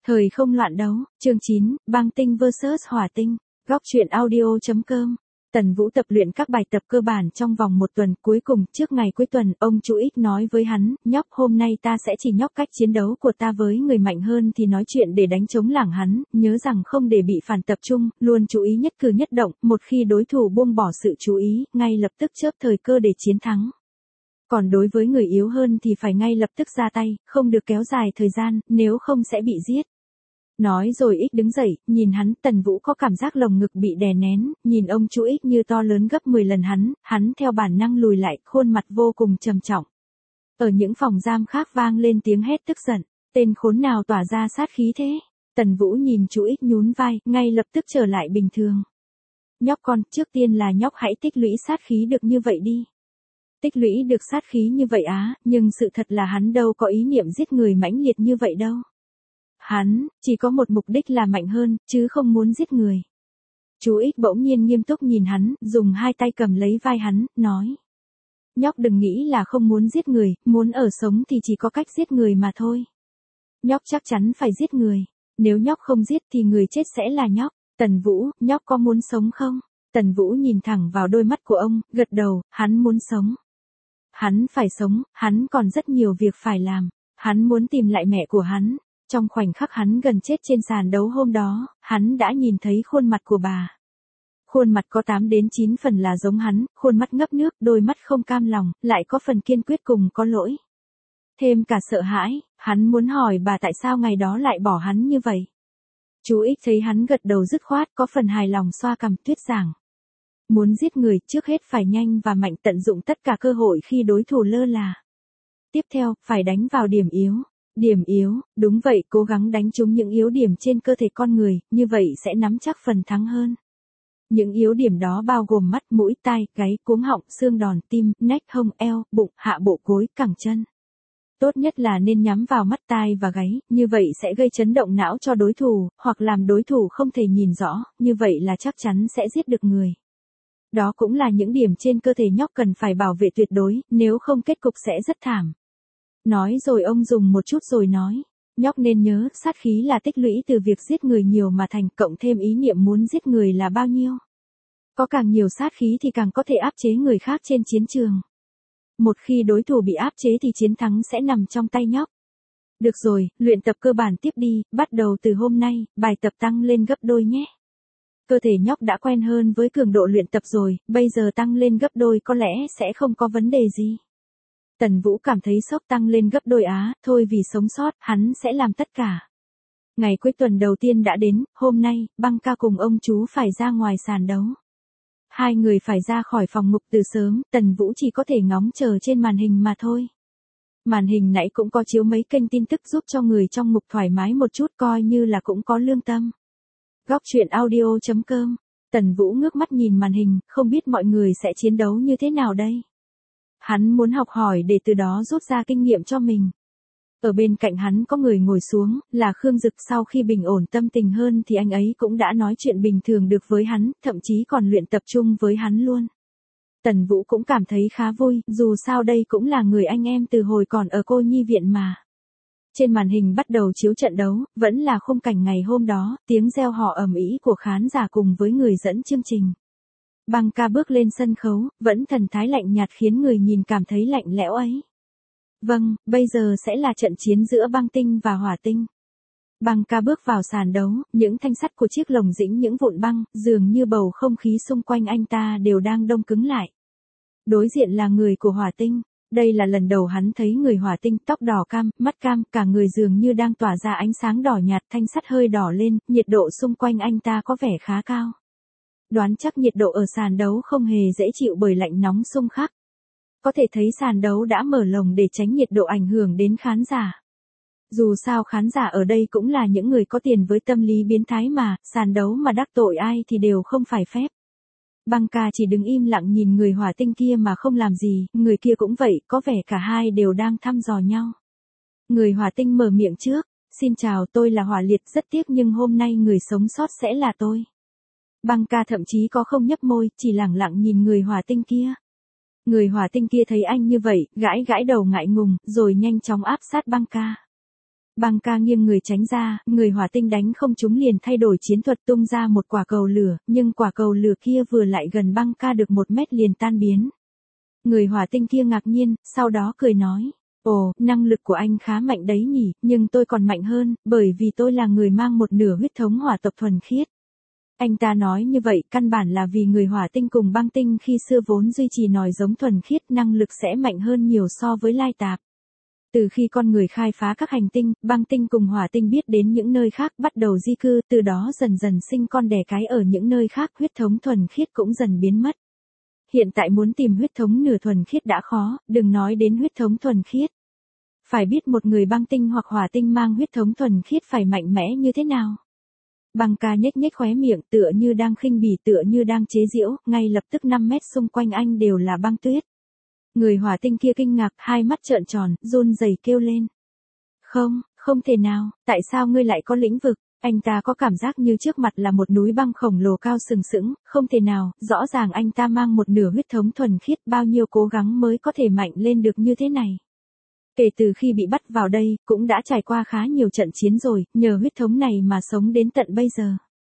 Thời không loạn đấu, chương 9, băng tinh vs hỏa tinh. Góc truyện audio.com. Tần Vũ tập luyện các bài tập cơ bản trong vòng một tuần, cuối cùng trước ngày cuối tuần, ông chú Ích nói với hắn, nhóc hôm nay ta sẽ chỉ nhóc cách chiến đấu của ta với người mạnh hơn thì nói chuyện để đánh chống lảng hắn, nhớ rằng không để bị phản tập trung, luôn chú ý nhất cử nhất động, một khi đối thủ buông bỏ sự chú ý, ngay lập tức chớp thời cơ để chiến thắng. Còn đối với người yếu hơn thì phải ngay lập tức ra tay, không được kéo dài thời gian, nếu không sẽ bị giết. Nói rồi Ích đứng dậy, nhìn hắn, Tần Vũ có cảm giác lồng ngực bị đè nén, nhìn ông chú Ích như to lớn gấp 10 lần hắn theo bản năng lùi lại, khuôn mặt vô cùng trầm trọng. Ở những phòng giam khác vang lên tiếng hét tức giận, tên khốn nào tỏa ra sát khí thế? Tần Vũ nhìn chú Ích nhún vai, ngay lập tức trở lại bình thường. Nhóc con, trước tiên là nhóc hãy tích lũy sát khí được như vậy đi. Tích lũy được sát khí như vậy á, nhưng sự thật là hắn đâu có ý niệm giết người mãnh liệt như vậy đâu. Hắn, chỉ có một mục đích là mạnh hơn, chứ không muốn giết người. Chú Ích bỗng nhiên nghiêm túc nhìn hắn, dùng hai tay cầm lấy vai hắn, nói. Nhóc đừng nghĩ là không muốn giết người, muốn ở sống thì chỉ có cách giết người mà thôi. Nhóc chắc chắn phải giết người. Nếu nhóc không giết thì người chết sẽ là nhóc. Tần Vũ, nhóc có muốn sống không? Tần Vũ nhìn thẳng vào đôi mắt của ông, gật đầu, hắn muốn sống. Hắn phải sống, hắn còn rất nhiều việc phải làm. Hắn muốn tìm lại mẹ của hắn. Trong khoảnh khắc hắn gần chết trên sàn đấu hôm đó, hắn đã nhìn thấy khuôn mặt của bà. Khuôn mặt có 8 đến 9 phần là giống hắn, khuôn mắt ngấp nước, đôi mắt không cam lòng, lại có phần kiên quyết cùng có lỗi. Thêm cả sợ hãi, hắn muốn hỏi bà tại sao ngày đó lại bỏ hắn như vậy. Chú Ích thấy hắn gật đầu dứt khoát, có phần hài lòng xoa cằm thuyết giảng. Muốn giết người trước hết phải nhanh và mạnh, tận dụng tất cả cơ hội khi đối thủ lơ là. Tiếp theo, phải đánh vào điểm yếu. Điểm yếu, đúng vậy, cố gắng đánh trúng những yếu điểm trên cơ thể con người, như vậy sẽ nắm chắc phần thắng hơn. Những yếu điểm đó bao gồm mắt, mũi, tai, gáy, cuống họng, xương đòn, tim, nách, hông, eo, bụng, hạ bộ gối, cẳng chân. Tốt nhất là nên nhắm vào mắt, tai và gáy, như vậy sẽ gây chấn động não cho đối thủ, hoặc làm đối thủ không thể nhìn rõ, như vậy là chắc chắn sẽ giết được người. Đó cũng là những điểm trên cơ thể nhóc cần phải bảo vệ tuyệt đối, nếu không kết cục sẽ rất thảm. Nói rồi ông dùng một chút rồi nói, nhóc nên nhớ, sát khí là tích lũy từ việc giết người nhiều mà thành, cộng thêm ý niệm muốn giết người là bao nhiêu. Có càng nhiều sát khí thì càng có thể áp chế người khác trên chiến trường. Một khi đối thủ bị áp chế thì chiến thắng sẽ nằm trong tay nhóc. Được rồi, luyện tập cơ bản tiếp đi, bắt đầu từ hôm nay, bài tập tăng lên gấp đôi nhé. Cơ thể nhóc đã quen hơn với cường độ luyện tập rồi, bây giờ tăng lên gấp đôi có lẽ sẽ không có vấn đề gì. Tần Vũ cảm thấy sốc, tăng lên gấp đôi á, thôi vì sống sót, hắn sẽ làm tất cả. Ngày cuối tuần đầu tiên đã đến, hôm nay, Băng Ca cùng ông chú phải ra ngoài sàn đấu. Hai người phải ra khỏi phòng ngục từ sớm, Tần Vũ chỉ có thể ngóng chờ trên màn hình mà thôi. Màn hình nãy cũng có chiếu mấy kênh tin tức giúp cho người trong ngục thoải mái một chút, coi như là cũng có lương tâm. Góc truyện audio.com. Tần Vũ ngước mắt nhìn màn hình, không biết mọi người sẽ chiến đấu như thế nào đây. Hắn muốn học hỏi để từ đó rút ra kinh nghiệm cho mình. Ở bên cạnh hắn có người ngồi xuống, là Khương Dực, sau khi bình ổn tâm tình hơn thì anh ấy cũng đã nói chuyện bình thường được với hắn, thậm chí còn luyện tập trung với hắn luôn. Tần Vũ cũng cảm thấy khá vui, dù sao đây cũng là người anh em từ hồi còn ở cô nhi viện mà. Trên màn hình bắt đầu chiếu trận đấu, vẫn là khung cảnh ngày hôm đó, tiếng reo hò ầm ĩ của khán giả cùng với người dẫn chương trình. Băng Ca bước lên sân khấu, vẫn thần thái lạnh nhạt khiến người nhìn cảm thấy lạnh lẽo ấy. Vâng, bây giờ sẽ là trận chiến giữa băng tinh và hỏa tinh. Băng Ca bước vào sàn đấu, những thanh sắt của chiếc lồng dĩnh những vụn băng, dường như bầu không khí xung quanh anh ta đều đang đông cứng lại. Đối diện là người của hỏa tinh. Đây là lần đầu hắn thấy người hỏa tinh, tóc đỏ cam, mắt cam, cả người dường như đang tỏa ra ánh sáng đỏ nhạt, thanh sắt hơi đỏ lên, nhiệt độ xung quanh anh ta có vẻ khá cao. Đoán chắc nhiệt độ ở sàn đấu không hề dễ chịu bởi lạnh nóng xung khắc. Có thể thấy sàn đấu đã mở lồng để tránh nhiệt độ ảnh hưởng đến khán giả. Dù sao khán giả ở đây cũng là những người có tiền với tâm lý biến thái mà, sàn đấu mà đắc tội ai thì đều không phải phép. Băng Ca chỉ đứng im lặng nhìn người hỏa tinh kia mà không làm gì, người kia cũng vậy, có vẻ cả hai đều đang thăm dò nhau. Người hỏa tinh mở miệng trước, xin chào, tôi là Hỏa Liệt, rất tiếc nhưng hôm nay người sống sót sẽ là tôi. Băng Ca thậm chí có không nhấp môi, chỉ lẳng lặng nhìn người hỏa tinh kia. Người hỏa tinh kia thấy anh như vậy, gãi gãi đầu ngại ngùng, rồi nhanh chóng áp sát Băng Ca. Băng ca nghiêng người tránh ra, người hỏa tinh đánh không trúng liền thay đổi chiến thuật tung ra một quả cầu lửa, nhưng quả cầu lửa kia vừa lại gần băng ca được 1 mét liền tan biến. Người hỏa tinh kia ngạc nhiên, sau đó cười nói, ồ, năng lực của anh khá mạnh đấy nhỉ, nhưng tôi còn mạnh hơn, bởi vì tôi là người mang một nửa huyết thống hỏa tộc thuần khiết. Anh ta nói như vậy căn bản là vì người hỏa tinh cùng băng tinh khi xưa vốn duy trì nòi giống thuần khiết năng lực sẽ mạnh hơn nhiều so với lai tạp. Từ khi con người khai phá các hành tinh, băng tinh cùng hỏa tinh biết đến những nơi khác bắt đầu di cư, từ đó dần dần sinh con đẻ cái ở những nơi khác, huyết thống thuần khiết cũng dần biến mất. Hiện tại muốn tìm huyết thống nửa thuần khiết đã khó, đừng nói đến huyết thống thuần khiết. Phải biết một người băng tinh hoặc hỏa tinh mang huyết thống thuần khiết phải mạnh mẽ như thế nào. Băng ca nhếch nhếch khóe miệng tựa như đang khinh bỉ tựa như đang chế giễu, ngay lập tức 5 mét xung quanh anh đều là băng tuyết. Người hỏa tinh kia kinh ngạc, hai mắt trợn tròn, run rẩy kêu lên. Không, không thể nào, tại sao ngươi lại có lĩnh vực? Anh ta có cảm giác như trước mặt là một núi băng khổng lồ cao sừng sững, không thể nào, rõ ràng anh ta mang một nửa huyết thống thuần khiết, bao nhiêu cố gắng mới có thể mạnh lên được như thế này. Kể từ khi bị bắt vào đây, cũng đã trải qua khá nhiều trận chiến rồi, nhờ huyết thống này mà sống đến tận bây giờ.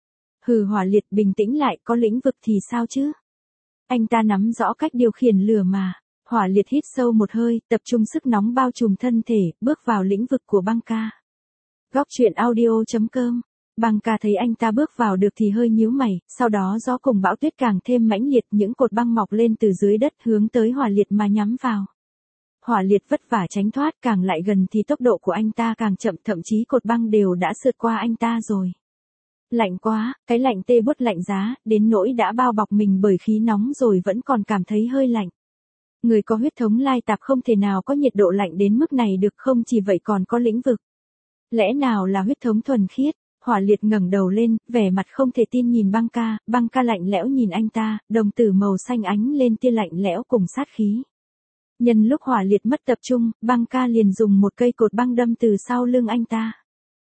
Hừ, Hỏa Liệt bình tĩnh lại, có lĩnh vực thì sao chứ? Anh ta nắm rõ cách điều khiển lửa mà. Hỏa Liệt hít sâu một hơi, tập trung sức nóng bao trùm thân thể, bước vào lĩnh vực của băng ca. Góc truyện audio.com. Băng ca thấy anh ta bước vào được thì hơi nhíu mày, sau đó gió cùng bão tuyết càng thêm mãnh liệt, những cột băng mọc lên từ dưới đất hướng tới Hỏa Liệt mà nhắm vào. Hỏa Liệt vất vả tránh thoát, càng lại gần thì tốc độ của anh ta càng chậm, thậm chí cột băng đều đã sượt qua anh ta rồi. Lạnh quá, cái lạnh tê buốt lạnh giá, đến nỗi đã bao bọc mình bởi khí nóng rồi vẫn còn cảm thấy hơi lạnh. Người có huyết thống lai tạp không thể nào có nhiệt độ lạnh đến mức này được, không chỉ vậy còn có lĩnh vực. Lẽ nào là huyết thống thuần khiết? Hỏa Liệt ngẩng đầu lên, vẻ mặt không thể tin nhìn băng ca lạnh lẽo nhìn anh ta, đồng tử màu xanh ánh lên tia lạnh lẽo cùng sát khí. Nhân lúc Hỏa Liệt mất tập trung, băng ca liền dùng một cây cột băng đâm từ sau lưng anh ta.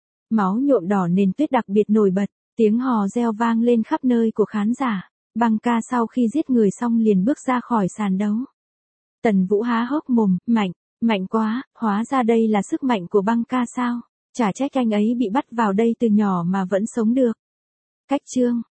Máu nhuộm đỏ nền tuyết đặc biệt nổi bật, tiếng hò reo vang lên khắp nơi của khán giả. Băng ca sau khi giết người xong liền bước ra khỏi sàn đấu. Tần Vũ há hốc mồm, mạnh quá, hóa ra đây là sức mạnh của băng ca sao? Chả trách anh ấy bị bắt vào đây từ nhỏ mà vẫn sống được. Cách chương